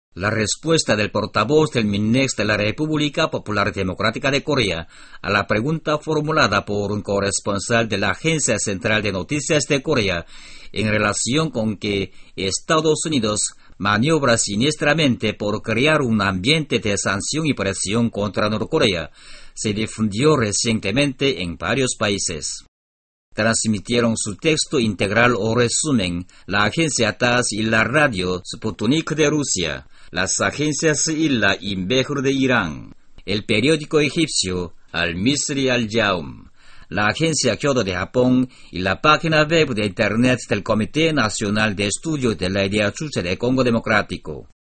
La respuesta del portavoz del MINEX de la República Popular Democrática de Corea a la pregunta formulada por un corresponsal de la Agencia Central de Noticias de Corea en relación con que Estados Unidos maniobra siniestramente por crear un ambiente de sanción y presión contra Norcorea, se difundió recientemente en varios países. Transmitieron su texto integral o resumen la agencia TASS y la radio Sputnik de Rusia, las agencias ILA y Mehr de Irán, el periódico egipcio Al-Misri Al-Yaum, la agencia Kyodo de Japón y la página web de Internet del Comité Nacional de Estudios de la Idea Chuche de Congo Democrático.